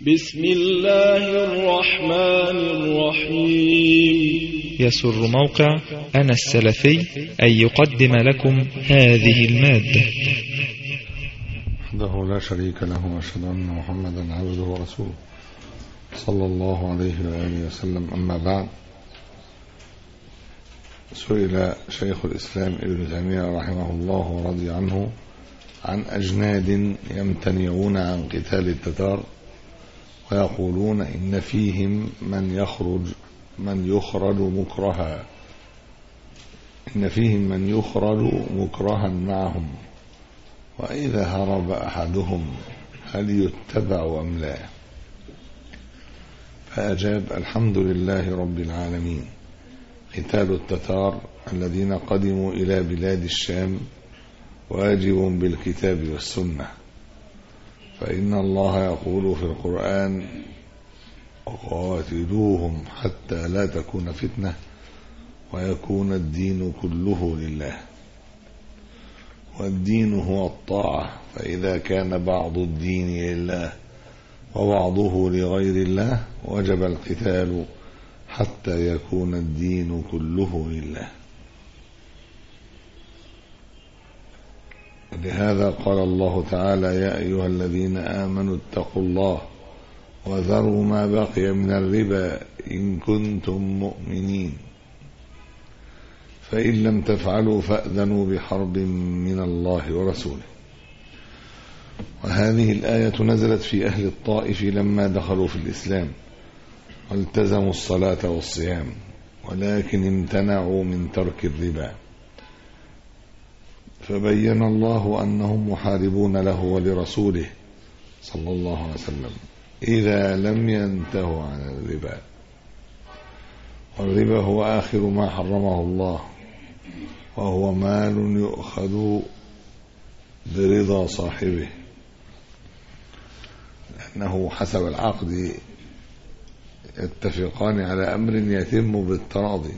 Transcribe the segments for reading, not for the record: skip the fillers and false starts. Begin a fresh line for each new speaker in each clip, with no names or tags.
بسم الله الرحمن الرحيم.
يسر موقع أنا السلفي أن يقدم لكم هذه المادة.
وحده لا شريك له وأشهد أن محمدا عبده ورسوله صلى الله عليه وآله وسلم. أما بعد، سئل شيخ الإسلام ابن تيمية رحمه الله ورضي عنه عن أجناد يمتنعون عن قتال التتار ويقولون إن فيهم من يخرج مكرها معهم، وإذا هرب أحدهم هل يتبع أم لا؟ فأجاب: الحمد لله رب العالمين. قتال التتار الذين قدموا إلى بلاد الشام واجب بالكتاب والسنة، فإن الله يقول في القرآن: وقاتلوهم حتى لا تكون فتنة ويكون الدين كله لله. والدين هو الطاعة، فإذا كان بعض الدين لله وبعضه لغير الله وجب القتال حتى يكون الدين كله لله. لهذا قال الله تعالى: يا أيها الذين آمنوا اتقوا الله وذروا ما بقي من الربا إن كنتم مؤمنين، فإن لم تفعلوا فأذنوا بحرب من الله ورسوله. وهذه الآية نزلت في أهل الطائف لما دخلوا في الإسلام والتزموا الصلاة والصيام، ولكن امتنعوا من ترك الربا، فبين الله أنهم محاربون له ولرسوله صلى الله عليه وسلم إذا لم ينتهوا عن الربا. والربا هو آخر ما حرمه الله، وهو مال يؤخذ برضا صاحبه، لأنه حسب العقد يتفقان على أمر يتم بالتراضي،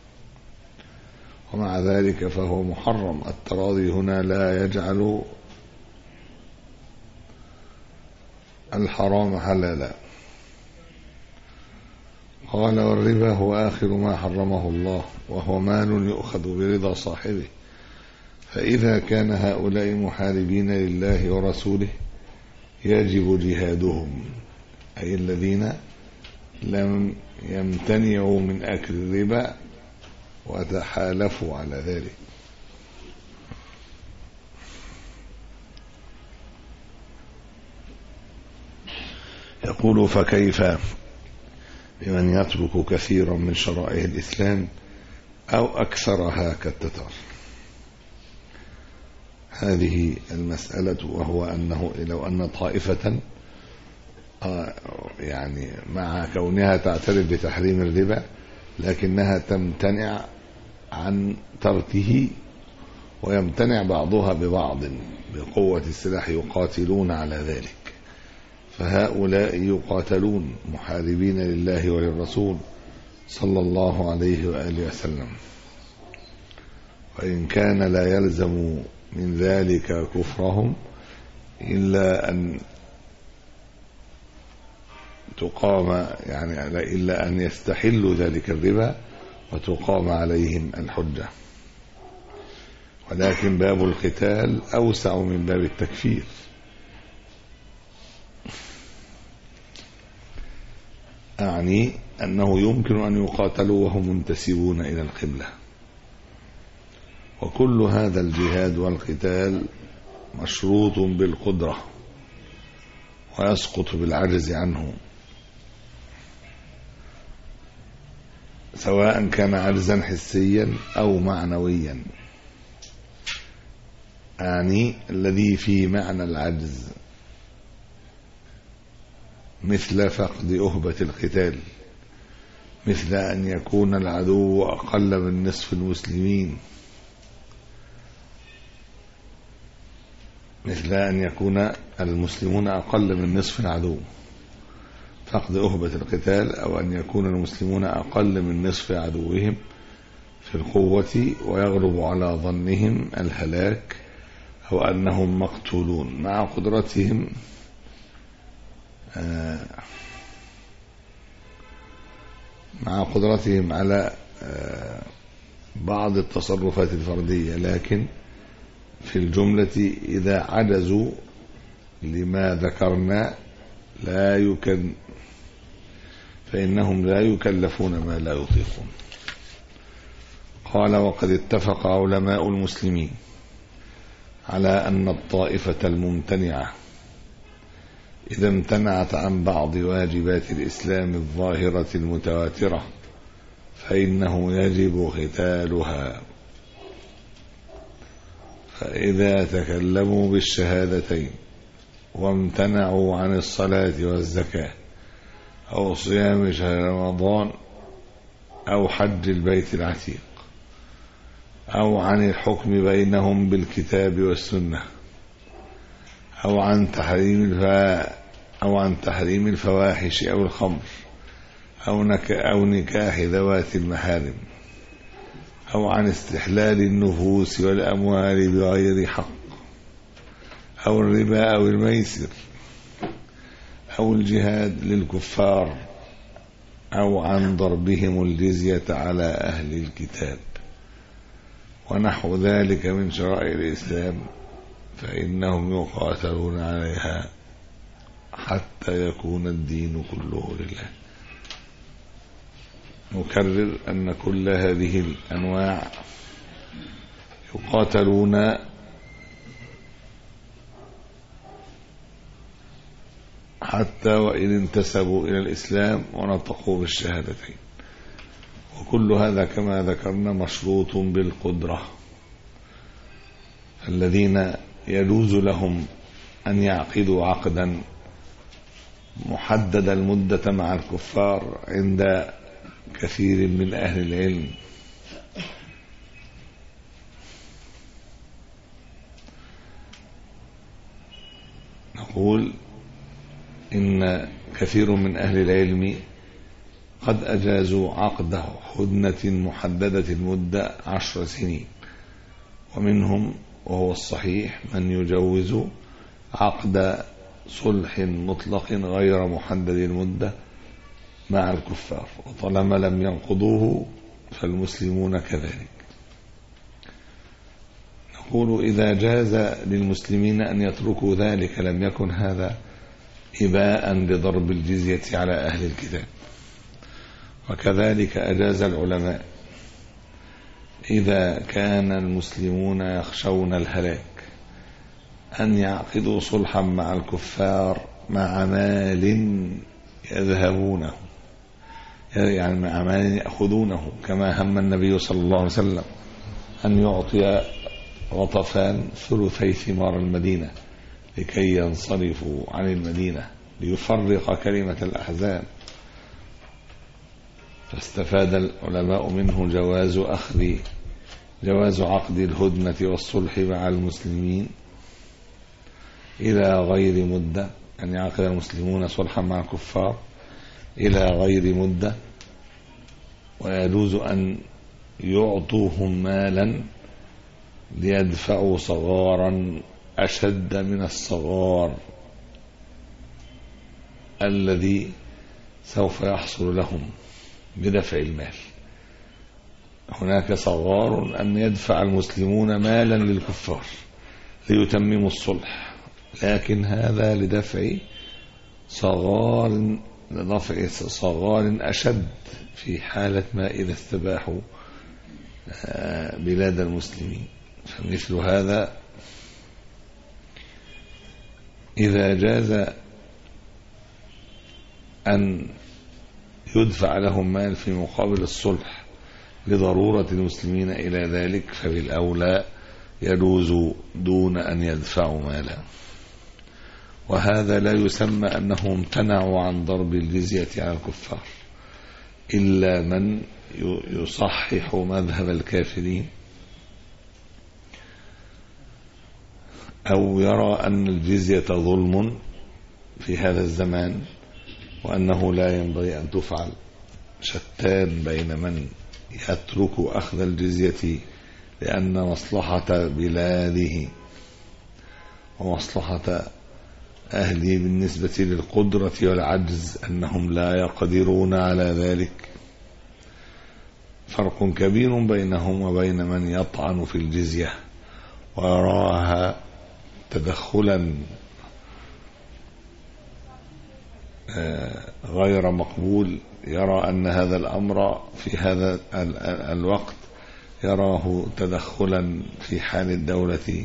ومع ذلك فهو محرم. التراضي هنا لا يجعل الحرام حلالا. قال: والربا هو آخر ما حرمه الله، وهو مال يؤخذ برضا صاحبه، فإذا كان هؤلاء محاربين لله ورسوله يجب جهادهم، أي الذين لم يمتنعوا من أكل الربا وتحالفوا على ذلك. يقول: فكيف بمن يترك كثيرا من شرائع الإسلام أو أكثرها كالتتار؟ هذه المسألة، وهو أنه لو أن طائفة يعني مع كونها تعترف بتحريم الربا لكنها تمتنع عن تركه، ويمتنع بعضها ببعض بقوة السلاح، يقاتلون على ذلك، فهؤلاء يقاتلون محاربين لله وللرسول صلى الله عليه وآله وسلم، وإن كان لا يلزم من ذلك كفرهم إلا أن تقام إلا أن يستحلوا ذلك الربا وتقام عليهم الحجة. ولكن باب القتال أوسع من باب التكفير، أعني أنه يمكن أن يقاتلوا وهم منتسبون إلى القبلة. وكل هذا الجهاد والقتال مشروط بالقدرة ويسقط بالعجز عنه، سواء كان عجزا حسيا أو معنويا، يعني الذي فيه معنى العجز، مثل فقد أهبة القتال، مثل أن يكون العدو أقل من نصف المسلمين، مثل أن يكون المسلمون أقل من نصف العدو، فقد أهبة القتال، أو أن يكون المسلمون أقل من نصف عدوهم في القوة ويغلب على ظنهم الهلاك أو أنهم مقتولون مع قدرتهم مع قدرتهم على بعض التصرفات الفردية، لكن في الجملة إذا عجزوا لما ذكرنا فإنهم لا يكلفون ما لا يطيقون. قال: وقد اتفق علماء المسلمين على أن الطائفة الممتنعة إذا امتنعت عن بعض واجبات الإسلام الظاهرة المتواترة فإنه يجب قتالها. فإذا تكلموا بالشهادتين وامتنعوا عن الصلاة والزكاة أو صيام شهر رمضان أو حج البيت العتيق أو عن الحكم بينهم بالكتاب والسنة أو عن تحريم الفواحش أو الخمر أو نكاح ذوات المحارم أو عن استحلال النفوس والأموال بغير حق أو الربا أو الميسر أو الجهاد للكفار أو عن ضربهم الجزية على أهل الكتاب ونحو ذلك من شرائع الإسلام فإنهم يقاتلون عليها حتى يكون الدين كله لله. نكرر أن كل هذه الأنواع يقاتلون حتى وإن انتسبوا إلى الإسلام ونطقوا بالشهادتين، وكل هذا كما ذكرنا مشروط بالقدرة. الذين يجوز لهم أن يعقدوا عقدا محدد المدة مع الكفار عند كثير من أهل العلم نقول إن كثير من أهل العلم قد أجازوا عقد هدنة محددة المدة 10 سنين، ومنهم وهو الصحيح من يجوز عقد صلح مطلق غير محدد المدة مع الكفار، وطالما لم ينقضوه فالمسلمون كذلك. نقول إذا جاز للمسلمين أن يتركوا ذلك لم يكن هذا إباء لضرب الجزية على أهل الكتاب. وكذلك أجاز العلماء إذا كان المسلمون يخشون الهلاك أن يعقدوا صلحا مع الكفار مع مال يذهبونه، يعني مع مال يأخذونه، كما هم النبي صلى الله عليه وسلم أن يعطي غطفان 3 ثمار المدينة لكي ينصرفوا عن المدينة ليفرق كلمة الأحزاب. فاستفاد العلماء منه جواز عقد الهدنة والصلح مع المسلمين إلى غير مدة، أن يعقد المسلمون صلحا مع الكفار إلى غير مدة، ويجوز أن يعطوهم مالا ليدفعوا صغارا أشد من الصغار الذي سوف يحصل لهم بدفع المال. هناك صغار أن يدفع المسلمون مالا للكفار ليتمموا الصلح، لكن هذا لدفع صغار أشد في حالة ما إذا استباحوا بلاد المسلمين. فمثل هذا إذا جاز أن يدفع لهم مال في مقابل الصلح لضرورة المسلمين إلى ذلك فبالأولى يجوز دون أن يدفعوا مالا. وهذا لا يسمى أنهم امتنعوا عن ضرب الجزية على الكفار إلا من يصحح مذهب الكافرين أو يرى أن الجزية ظلم في هذا الزمان وأنه لا ينبغي أن تفعل، شتان بين من يترك أخذ الجزية لأن مصلحة بلاده ومصلحة أهله بالنسبة للقدرة والعجز أنهم لا يقدرون على ذلك. فرق كبير بينهم وبين من يطعن في الجزية ويراها تدخلا غير مقبول، يرى أن هذا الأمر في هذا الوقت يراه تدخلا في حال الدولة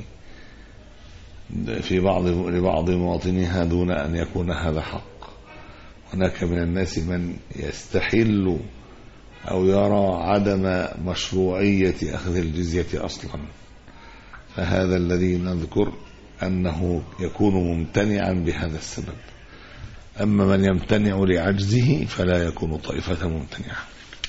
في لبعض مواطنيها دون أن يكون هذا حق. هناك من الناس من يستحل أو يرى عدم مشروعية أخذ الجزية أصلا، فهذا الذي نذكر أنه يكون ممتنعا بهذا السبب. أما من يمتنع لعجزه فلا يكون طائفة ممتنعة.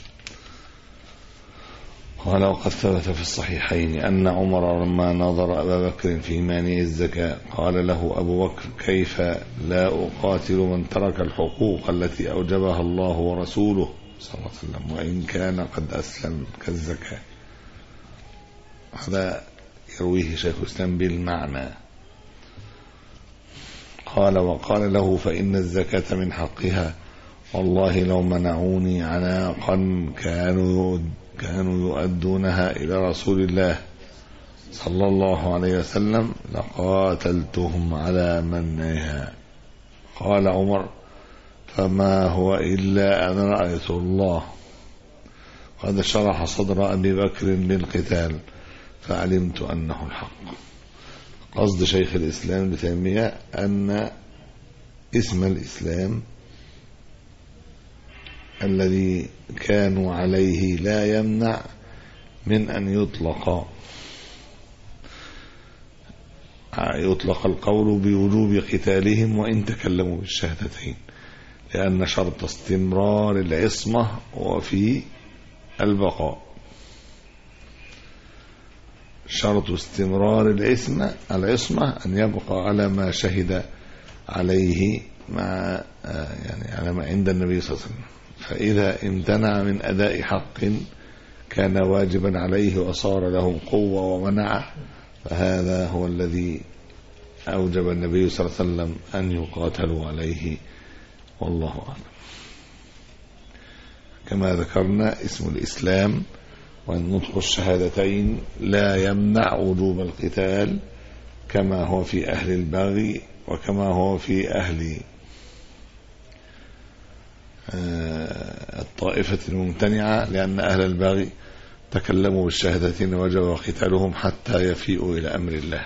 قال وقد ثبت في الصحيحين أن عمر لما نظر أبا بكر في مانع الزكاة قال له أبو بكر كيف لا أقاتل من ترك الحقوق التي أوجبها الله ورسوله صلى الله عليه وسلم وإن كان قد أسلم كالزكاة. هذا يرويه شيخ الإسلام بالمعنى. قال وقال له فإن الزكاة من حقها والله لو منعوني عناقا كانوا يؤدونها إلى رسول الله صلى الله عليه وسلم لقاتلتهم على منعها. قال عمر فما هو إلا أن رأيت الله قد شرح صدر أبي بكر للقتال فعلمت أنه الحق. قصد شيخ الإسلام ابن تيمية أن اسم الإسلام الذي كانوا عليه لا يمنع من أن يطلق القول بوجوب قتالهم وإن تكلموا بالشهادتين، لأن شرط استمرار العصمة وفي البقاء. شرط استمرار العصمة أن يبقى على ما شهد عليه مع على ما عند النبي صلى الله عليه وسلم. فإذا امتنع من أداء حق كان واجبا عليه وصار له قوة ومنعه فهذا هو الذي أوجب النبي صلى الله عليه وسلم أن يقاتلوا عليه، والله أعلم. كما ذكرنا اسم الإسلام والنطق الشهادتين لا يمنع وجوب القتال كما هو في أهل البغي وكما هو في أهل الطائفة الممتنعة، لأن أهل البغي تكلموا بالشهادتين وجب قتالهم حتى يفيئوا إلى أمر الله.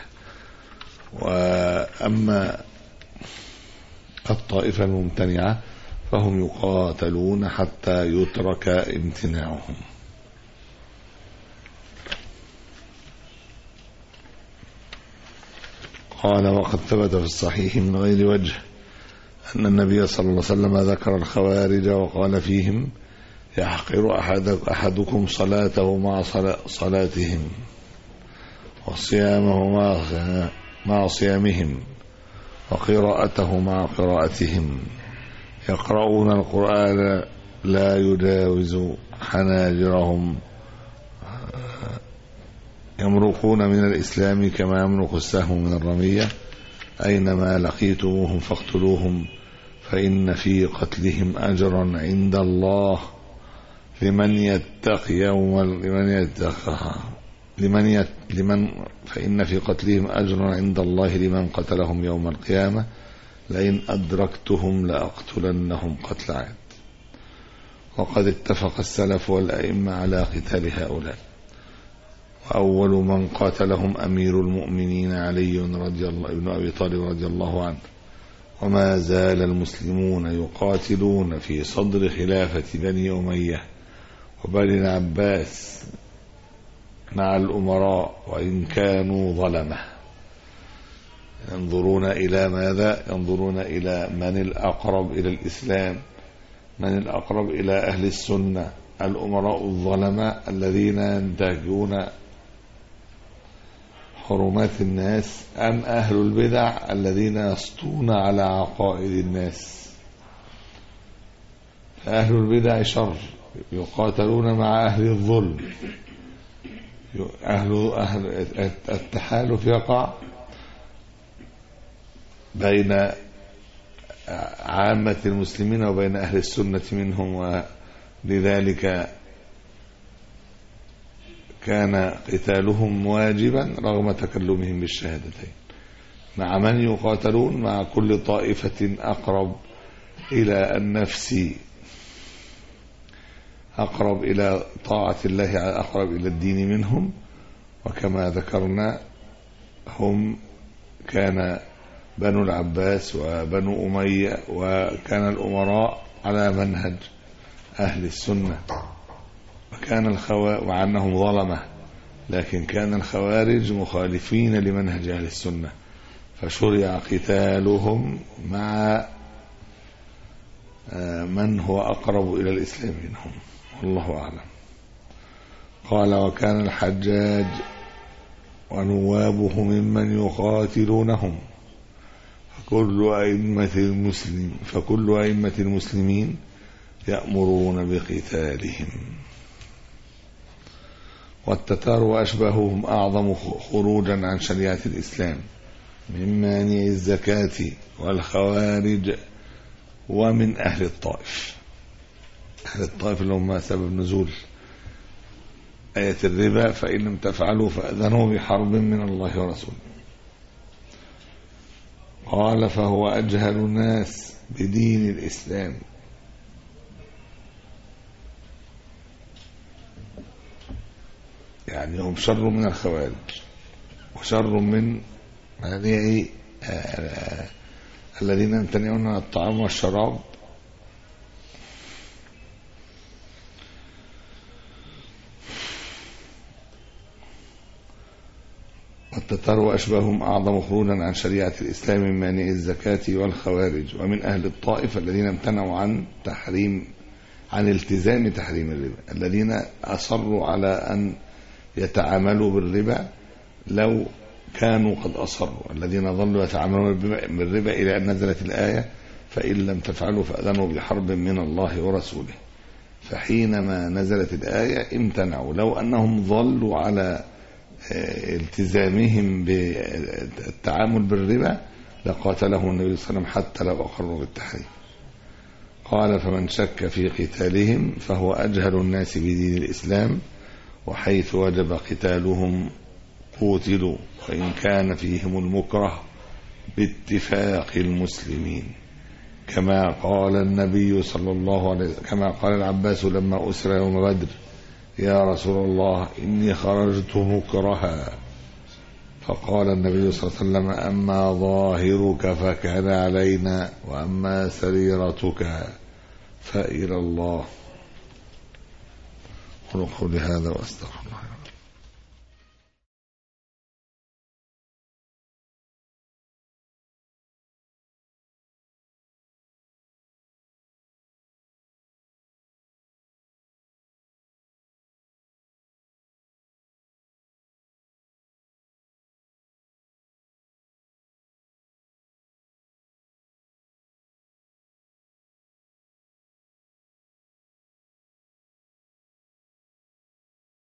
وأما الطائفة الممتنعة فهم يقاتلون حتى يترك امتناعهم. قال وقد ثبت في الصحيح من غير وجه أن النبي صلى الله عليه وسلم ذكر الخوارج وقال فيهم يحقر أحدكم صلاته مع صلاتهم وصيامه مع صيامهم وقراءته مع قراءتهم، يقرؤون القرآن لا يجاوز حناجرهم، يمرقون من الإسلام كما يمرق السهم من الرمية، أينما لقيتموهم فاقتلوهم فإن في قتلهم أجرا عند الله فإن في قتلهم أجرا عند الله لمن قتلهم يوم القيامة لئن أدركتهم لأقتلنهم قتل عاد. وقد اتفق السلف والأئمة على قتال هؤلاء، وأول من قاتلهم أمير المؤمنين علي بن أبي طالب رضي الله عنه. وما زال المسلمون يقاتلون في صدر خلافة بني أمية وبني العباس مع الأمراء وإن كانوا ظلمة. ينظرون إلى ماذا؟ ينظرون إلى من الأقرب إلى الإسلام، من الأقرب إلى أهل السنة، الأمراء الظلمة الذين ينتهكون حرمات الناس أم أهل البدع الذين يسطون على عقائد الناس. فأهل البدع شر يقاتلون مع أهل الظلم، أهل التحالف يقع بين عامة المسلمين وبين أهل السنة منهم، ولذلك كان قتالهم واجبا رغم تكلمهم بالشهادتين، مع من يقاتلون مع كل طائفة أقرب إلى النفس، أقرب إلى طاعة الله، أقرب إلى الدين منهم. وكما ذكرنا هم كان بنو العباس وبنو أمية، وكان الأمراء على منهج أهل السنة، وكان مع أنهم ظلمة، لكن كان الخوارج مخالفين لمنهج أهل السنة، فشرع قتالهم مع من هو أقرب إلى الإسلام منهم، والله أعلم. قال: وكان الحجاج ونوابه ممن يقاتلونهم، فكل أئمة المسلمين يأمرون بقتالهم. والتتار وأشباههم أعظم خروجا عن شريعة الإسلام من مانع الزكاة والخوارج ومن أهل الطائف. أهل الطائف اللي هم سبب نزول آية الربا: فإن لم تفعلوا فأذنوا بحرب من الله ورسوله. قال: فهو أجهل الناس بدين الإسلام، يعني هم شر من الخوارج وشر من الذين يمتنعون عن الطعام والشراب. والتتار وأشباههم أعظم خروجا عن شريعة الإسلام من مانع الزكاة والخوارج ومن أهل الطائف الذين امتنعوا عن التزام تحريم الربا، الذين أصروا على أن يتعاملوا بالربا لو كانوا قد أصروا، الذين ظلوا يتعاملون بالربا إلى أن نزلت الآية: فإن لم تفعلوا فأذنوا بحرب من الله ورسوله. فحينما نزلت الآية امتنعوا، لو أنهم ظلوا على التزامهم بالتعامل بالربا لقاتلهم النبي صلى الله عليه وسلم حتى لو أقروا بالتحريم. قال: فمن شك في قتالهم فهو أجهل الناس بدين الإسلام، وحيث وجب قتالهم قوتلوا، وإن كان فيهم المكره باتفاق المسلمين، كما قال النبي صلى الله عليه وسلم، كما قال العباس لما أسر يوم بدر: يا رسول الله إني خرجت مكرها، فقال النبي صلى الله عليه وسلم: أما ظاهرك فكان علينا، وأما سريرتك فإلى الله. قولوا قولي هذا وأستغفر الله.